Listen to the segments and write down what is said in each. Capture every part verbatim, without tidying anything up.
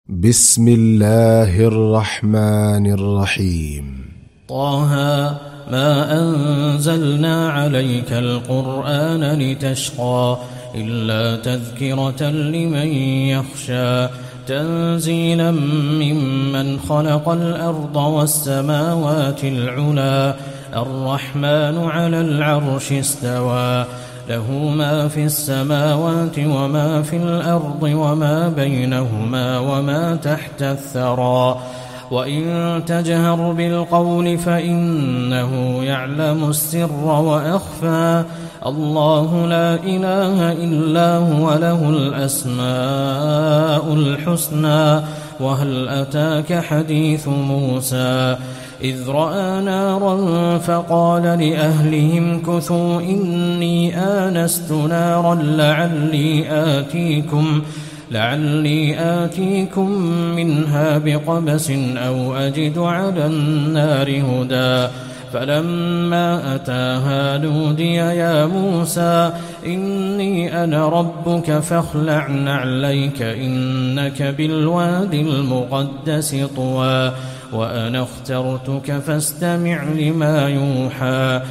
بسم الله الرحمن الرحيم. طه ما أنزلنا عليك القرآن لتشقى إلا تذكرة لمن يخشى تنزيلا ممن خلق الأرض والسماوات العلى الرحمن على العرش استوى له ما في السماوات وما في الأرض وما بينهما وما تحت الثرى وإن تجهر بالقول فإنه يعلم السر وأخفى الله لا إله إلا هو له الأسماء الحسنى وهل أتاك حديث موسى إذ رأى نارا فقال لأهلهم كثوا إني آنست نارا لعلي آتيكم لعلي آتيكم منها بقبس أو أجد على النار هدى فلما أتاها نودي يا موسى إني أنا ربك فاخلع نعليك إنك بالوادي المقدس طوى وأنا اخترتك فاستمع لما يوحى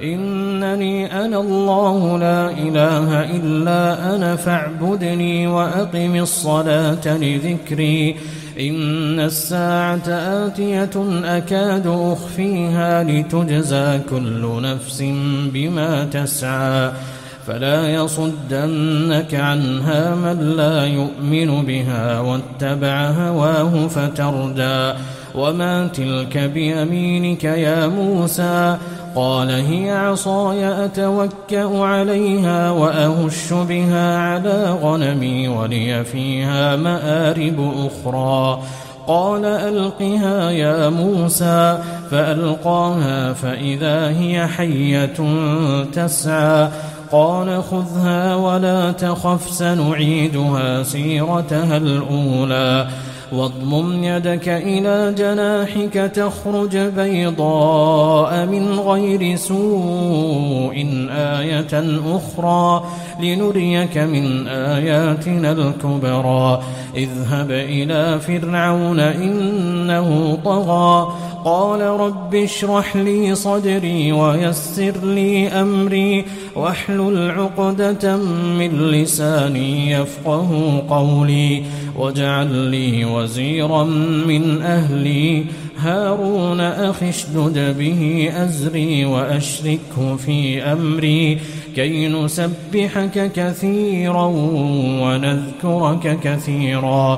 إنني أنا الله لا إله إلا أنا فاعبدني وأقم الصلاة لذكري إن الساعة آتية أكاد أخفيها لتجزى كل نفس بما تسعى فلا يصدنك عنها من لا يؤمن بها واتبع هواه فتردى وما تلك بيمينك يا موسى قال هي عصاي أتوكأ عليها وأهش بها على غنمي ولي فيها مآرب أخرى قال ألقها يا موسى فألقاها فإذا هي حية تسعى قال خذها ولا تخف سنعيدها سيرتها الأولى واضمم يدك إلى جناحك تخرج بيضاء من غير سوء آية أخرى لنريك من آياتنا الكبرى اذهب إلى فرعون إنه طغى قال رب اشرح لي صدري ويسر لي أمري واحلل عقدة من لساني يفقه قولي واجعل لي وزيرا من أهلي هارون أخي اشدد به أزري وأشركه في أمري كي نسبحك كثيرا ونذكرك كثيرا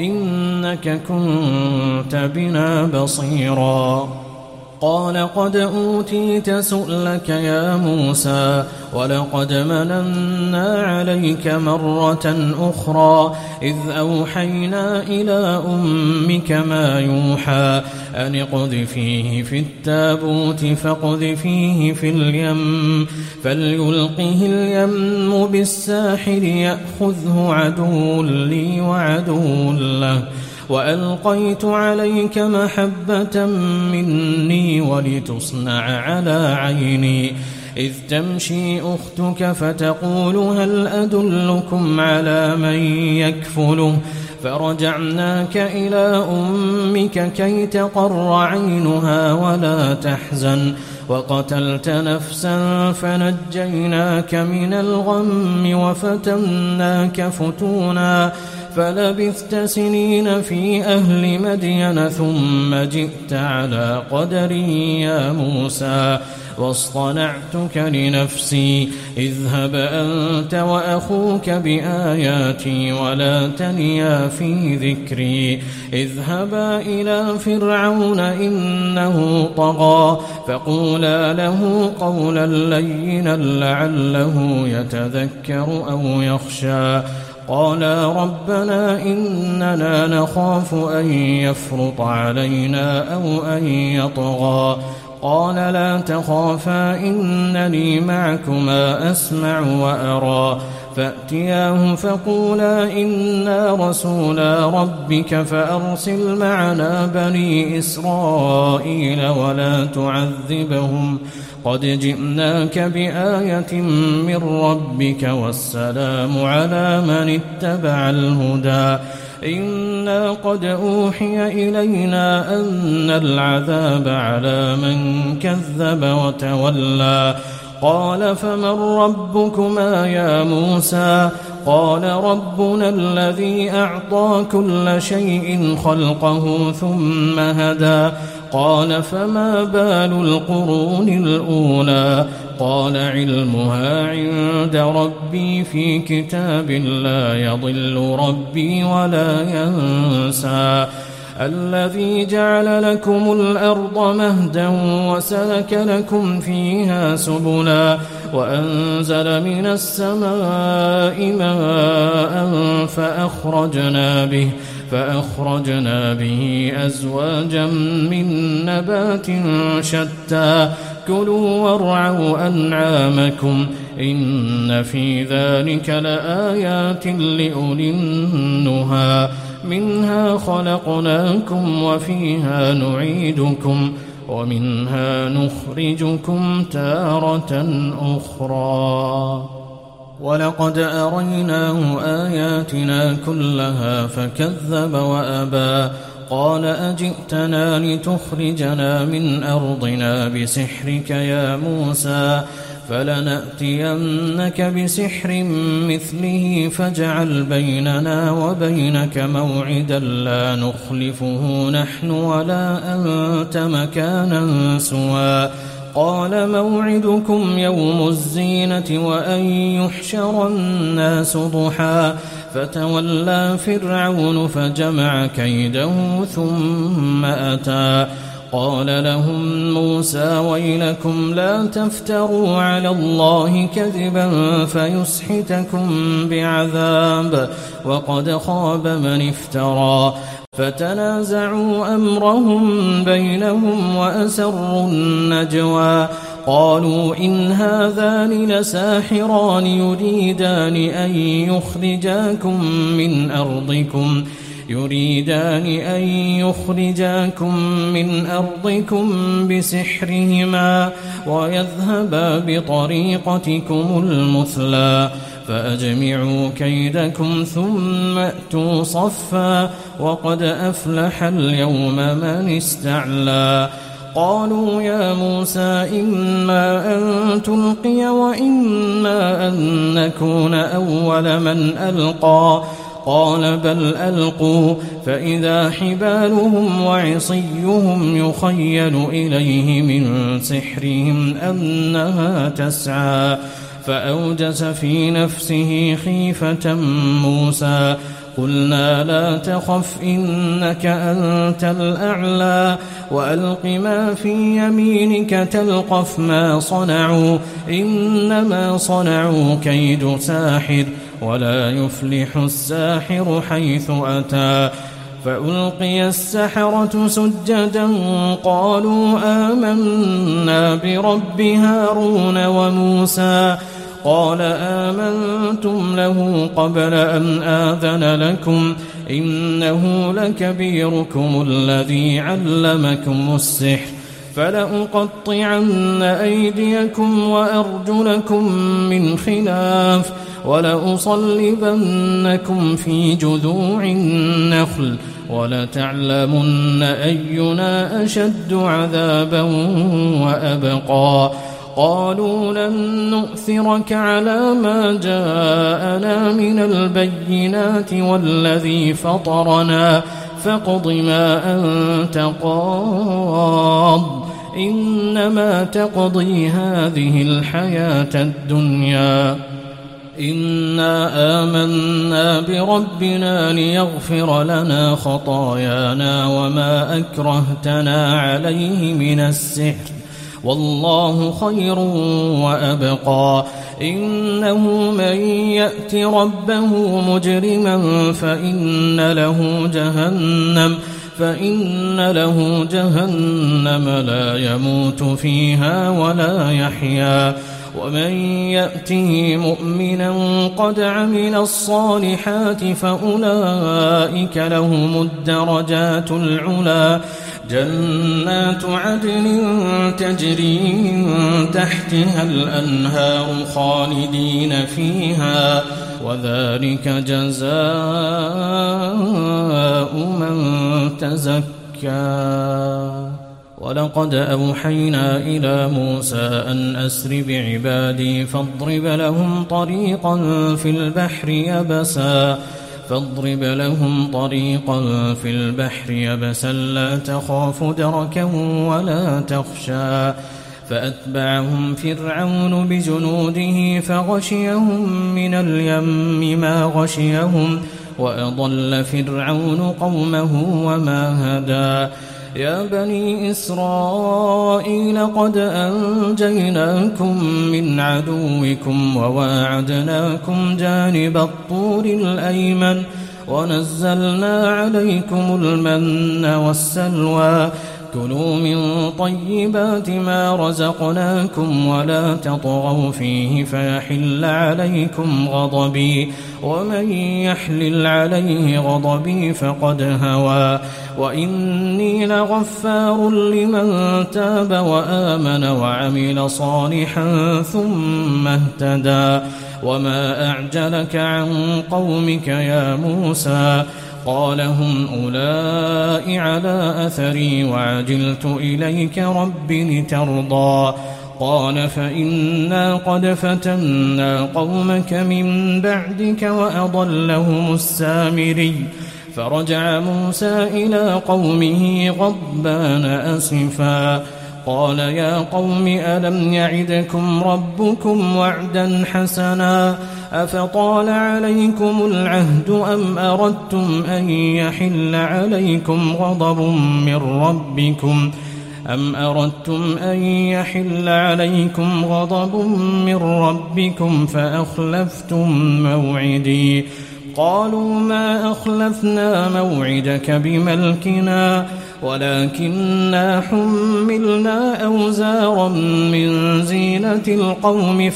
إنك كنت بنا بصيرا قال قد أوتيت سؤلك يا موسى ولقد مننا عليك مرة أخرى إذ أوحينا إلى أمك ما يوحى أن اقذفيه في التابوت فاقذفيه في اليم فليلقه اليم بالساحل يأخذه عدو لي وعدو له وألقيت عليك محبة مني ولتصنع على عيني إذ تمشي أختك فتقول هل أدلكم على من يكفله فرجعناك إلى أمك كي تقر عينها ولا تحزن وقتلت نفسا فنجيناك من الغم وفتناك فتونا فلبثت سنين في أهل مدين ثم جئت على قدري يا موسى واصطنعتك لنفسي اذهب أنت وأخوك بآياتي ولا تنيا في ذكري اذهبا إلى فرعون إنه طغى فقولا له قولا لينا لعله يتذكر أو يخشى قالا ربنا إننا نخاف أن يفرط علينا أو أن يطغى قال لا تخافا إنني معكما أسمع وأرى فأتياه فقولا إنا رسولا ربك فأرسل معنا بني إسرائيل ولا تعذبهم قد جئناك بآية من ربك والسلام على من اتبع الهدى إنا قد أوحي إلينا أن العذاب على من كذب وتولى قال فمن ربكما يا موسى قال ربنا الذي أعطى كل شيء خلقه ثم هدى قال فما بال القرون الأولى قال علمها عند ربي في كتاب لا يضل ربي ولا ينسى الذي جعل لكم الأرض مهدا وسلك لكم فيها سبلا وأنزل من السماء ماء فأخرجنا به فأخرجنا به أزواجا من نبات شتى كلوا وارعوا أنعامكم إن في ذلك لآيات لأولي النهى منها خلقناكم وفيها نعيدكم ومنها نخرجكم تارة أخرى ولقد أريناه آياتنا كلها فكذب وأبى قال أجئتنا لتخرجنا من أرضنا بسحرك يا موسى فلنأتينك بسحر مثله فاجعل بيننا وبينك موعدا لا نخلفه نحن ولا أنت مكانا سوى قال موعدكم يوم الزينة وأن يحشر الناس ضحى فتولى فرعون فجمع كيده ثم أتى قال لهم موسى ويلكم لا تفتروا على الله كذبا فيسحتكم بعذاب وقد خاب من افترى فتنازعوا أمرهم بينهم وأسروا النجوى قالوا إن هذان لساحران يريدان أن يخرجاكم من أرضكم يريدان أن يخرجاكم من أرضكم بسحرهما ويذهبا بطريقتكم المثلى فأجمعوا كيدكم ثم أتوا صفا وقد أفلح اليوم من استعلى قالوا يا موسى إما أن تلقي وإما أن نكون أول من ألقى قال بل ألقوا فإذا حبالهم وعصيهم يخيل إليه من سحرهم أنها تسعى فأوجس في نفسه خيفة موسى قلنا لا تخف إنك أنت الأعلى وألق ما في يمينك تلقف ما صنعوا إنما صنعوا كيد ساحر ولا يفلح الساحر حيث أتى فألقي السحرة سجدا قالوا آمنا برب هارون وموسى قال آمنتم له قبل أن آذن لكم إنه لكبيركم الذي علمكم السحر فلأقطعن أيديكم وأرجلكم من خلاف ولأصلبنكم في جذوع النخل ولتعلمن أينا أشد عذابا وأبقى قالوا لن نؤثرك على ما جاءنا من البينات والذي فطرنا فاقض ما أنت قاض إنما تقضي هذه الحياة الدنيا إنا آمنا بربنا ليغفر لنا خطايانا وما أكرهتنا عليه من السحر والله خير وأبقى إنه من يأت ربه مجرما فإن له جهنم فإن له جهنم لا يموت فيها ولا يحيا ومن يأته مؤمنا قد عمل الصالحات فأولئك لهم الدرجات العلى جنات عدن تجري من تحتها الأنهار خالدين فيها وذلك جزاء من تزكى. ولقد أوحينا إلى موسى أن أسر بعبادي فاضرب لهم طريقا في البحر يبسا فاضرب لهم طريقا في البحر يبسا لا تخاف دركا ولا تخشى. فأتبعهم فرعون بجنوده فغشيهم من اليم ما غشيهم وأضل فرعون قومه وما هدى. يا بني إسرائيل قد أنجيناكم من عدوكم وواعدناكم جانب الطور الأيمن ونزلنا عليكم المن والسلوى كلوا من طيبات ما رزقناكم ولا تطغوا فيه فيحل عليكم غضبي ومن يحلل عليه غضبي فقد هوى. وإني لغفار لمن تاب وآمن وعمل صالحا ثم اهتدى. وما أعجلك عن قومك يا موسى؟ قال هم أولئك على أثري وعجلت إليك رب لترضى. قال فإنا قد فتنا قومك من بعدك وأضلهم السامري. فرجع موسى إلى قومه غضبان أسفا قال يا قوم ألم يعدكم ربكم وعدا حسنا أفطال عليكم العهد أم أردتم أن يحل عليكم غضب من ربكم أم أردتم أن يحل عليكم غضب من ربكم فأخلفتم موعدي. قالوا ما أخلفنا موعدك بملكنا ولكننا حملنا أوزارا من زينة القوم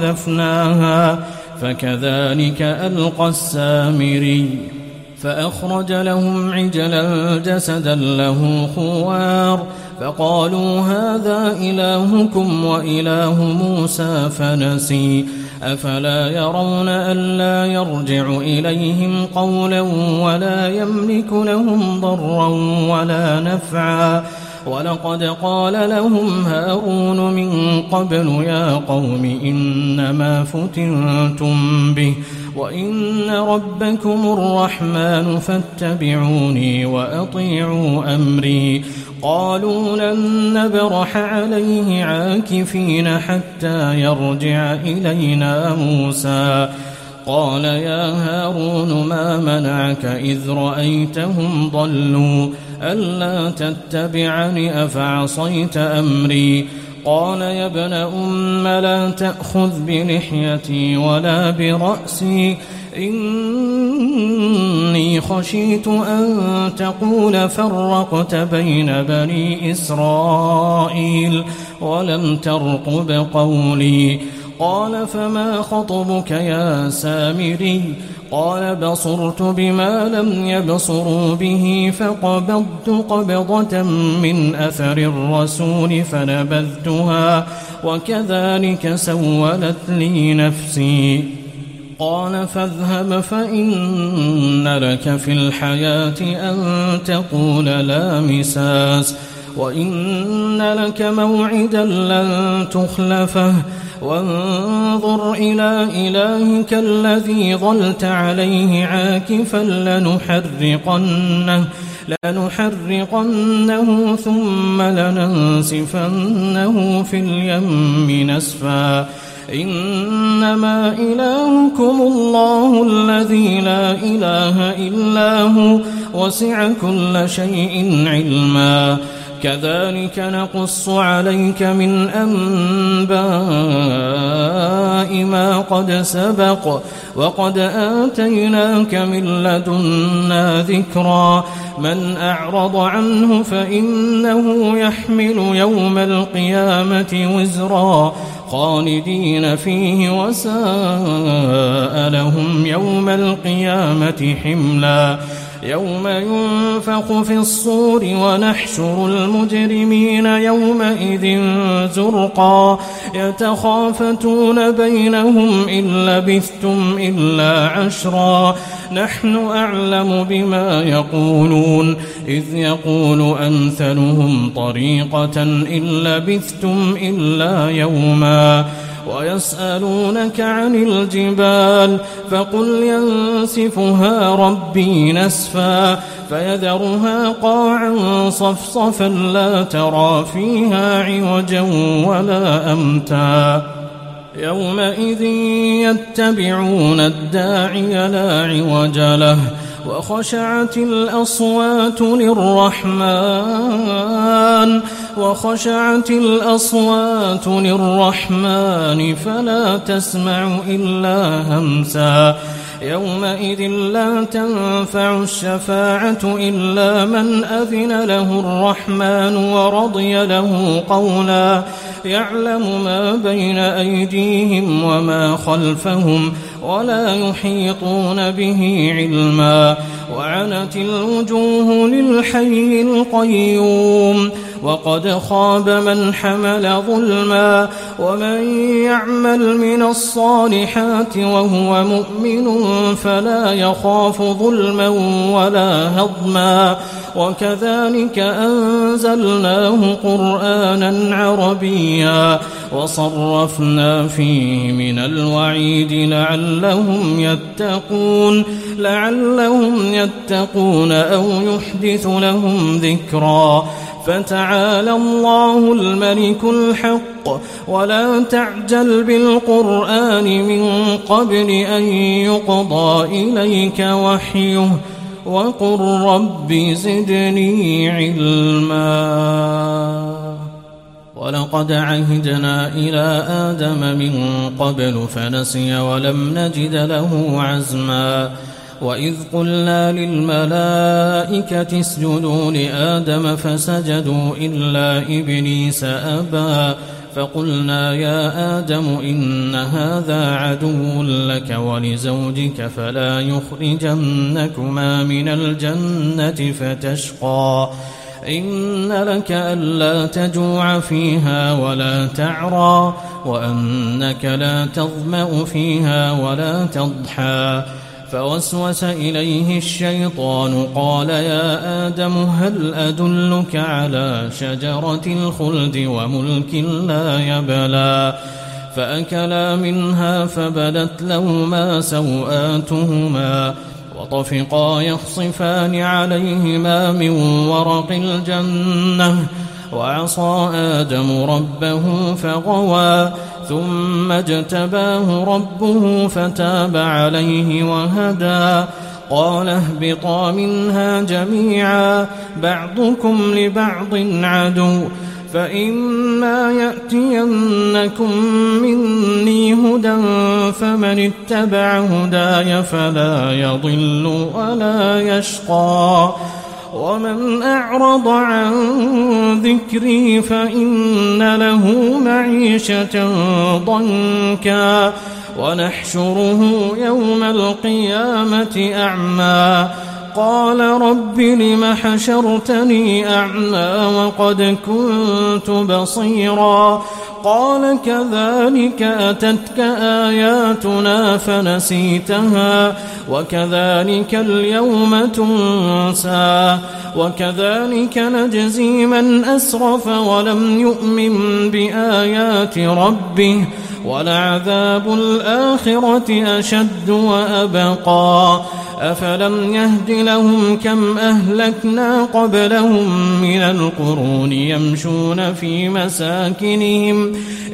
فقذفناها فكذلك ألقى السامري. فأخرج لهم عجلا جسدا له خوار فقالوا هذا إلهكم وإله موسى فنسي. أفلا يرون ألا يرجع إليهم قولا ولا يملك لهم ضرا ولا نفعا. ولقد قال لهم هارون من قبل يا قوم إنما فتنتم به وإن ربكم الرحمن فاتبعوني وأطيعوا أمري. قالوا لن نبرح عليه عاكفين حتى يرجع إلينا موسى. قال يا هارون ما منعك إذ رأيتهم ضلوا ألا تتبعني أفعصيت أمري. قال يا ابن أم لا تأخذ بلحيتي ولا برأسي إني خشيت أن تقول فرقت بين بني إسرائيل ولم ترقب قولي. قال فما خطبك يا سامري؟ قال بصرت بما لم يبصروا به فقبضت قبضة من أثر الرسول فنبذتها وكذلك سولت لي نفسي. قال فاذهب فإن لك في الحياة أن تقول لا مساس وإن لك موعدا لن تخلفه وانظر إلى إلهك الذي ظلت عليه عاكفا لنحرقنه لنحرقنه ثم لننسفنه في اليم نسفا. إنما إلهكم الله الذي لا إله إلا هو وسع كل شيء علما. كذلك نقص عليك من أنباء ما قد سبق وقد آتيناك من لدنا ذكرا. من أعرض عنه فإنه يحمل يوم القيامة وزرا خالدين فيه وساء لهم يوم القيامة حملا. يوم ينفخ في الصور ونحشر المجرمين يومئذ زرقا يتخافتون بينهم إن لبثتم إلا عشرا نحن أعلم بما يقولون إذ يقول أمثلهم طريقة إن لبثتم إلا يوما ويسألونك عن الجبال فقل ينسفها ربي نسفا فيذرها قاعا صفصفا لا ترى فيها عوجا ولا أمتا يومئذ يتبعون الداعي لا عوج له وخشعت الأصوات للرحمن وخشعت الأصوات للرحمن فلا تسمع إلا همسا يومئذ لا تنفع الشفاعة إلا من أذن له الرحمن ورضي له قولا يعلم ما بين أيديهم وما خلفهم ولا يحيطون به علما وعنت الوجوه للحي القيوم وقد خاب من حمل ظلما ومن يعمل من الصالحات وهو مؤمن فلا يخاف ظلما ولا هضما وكذلك أنزلناه قرآنا عربيا وصرفنا فيه من الوعيد لعلهم يتقون لعلهم يتقون أو يحدث لهم ذكرا فتعالى الله الملك الحق ولا تعجل بالقرآن من قبل أن يقضى إليك وحيه وقل رب زدني علما ولقد عهدنا إلى آدم من قبل فنسي ولم نجد له عزما وإذ قلنا للملائكة اسجدوا لآدم فسجدوا إلا إبليس أبى فقلنا يا آدم إن هذا عدو لك ولزوجك فلا يخرجنكما من الجنة فتشقى إن لك ألا تجوع فيها ولا تعرى وأنك لا تظمأ فيها ولا تضحى فوسوس إليه الشيطان قال يا آدم هل أدلك على شجرة الخلد وملك لا يبلى فأكلا منها فبدت لهما سوآتهما وطفقا يخصفان عليهما من ورق الجنة وعصى آدم ربه فغوى ثم اجتباه ربه فتاب عليه وهدى قال اهبطا منها جميعا بعضكم لبعض عدو فإما يأتينكم مني هدى فمن اتبع هداي فلا يضل ولا يشقى ومن أعرض عن ذكري فإن له معيشة ضنكا ونحشره يوم القيامة أعمى قال رب لم حشرتني أعمى وقد كنت بصيرا قال كذلك أتتك آياتنا فنسيتها وكذلك اليوم تنسى وكذلك نجزي من أسرف ولم يؤمن بآيات ربه ولعذاب الآخرة أشد وأبقى أفلم يهد لهم كم أهلكنا قبلهم من القرون يمشون في مساكنهم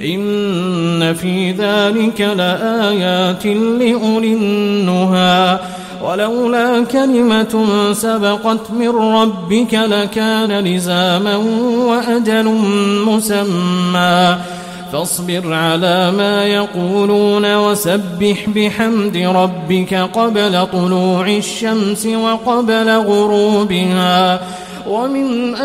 إن في ذلك لآيات لأولي النهى ولولا كلمة سبقت من ربك لكان لزاما وأجل مسمى فاصبر على ما يقولون وسبح بحمد ربك قبل طلوع الشمس وقبل غروبها ومن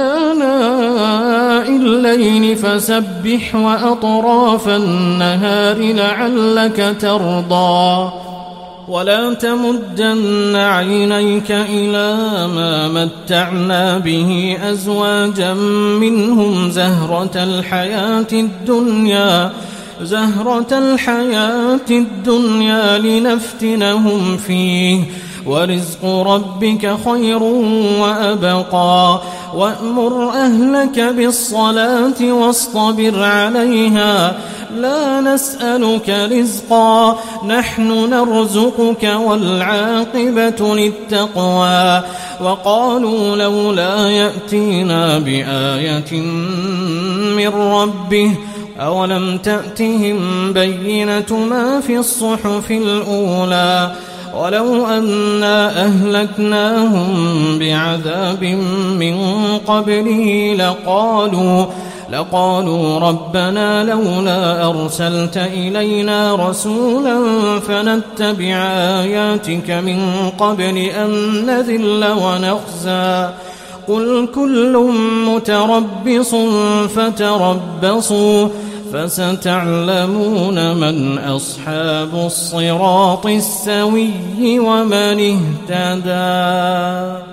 آناء الليل فسبح وأطراف النهار لعلك ترضى ولا تمدن عينيك إلى ما متعنا به أزواجا منهم زهرة الحياة الدنيا زهرة الحياة الدنيا لنفتنهم فيه ورزق ربك خير وأبقى وأمر أهلك بالصلاة واصطبر عليها لا نسألك رزقا نحن نرزقك والعاقبة للتقوى وقالوا لولا يأتينا بآية من ربه أولم تأتهم بينة ما في الصحف الأولى ولو أنا أهلكناهم بعذاب من قبله لقالوا لقالوا ربنا لولا أرسلت إلينا رسولا فنتبع آياتك من قبل أن نذل ونخزى قل كل متربص فتربصوا فستعلمون من أصحاب الصراط السوي ومن اهتدى.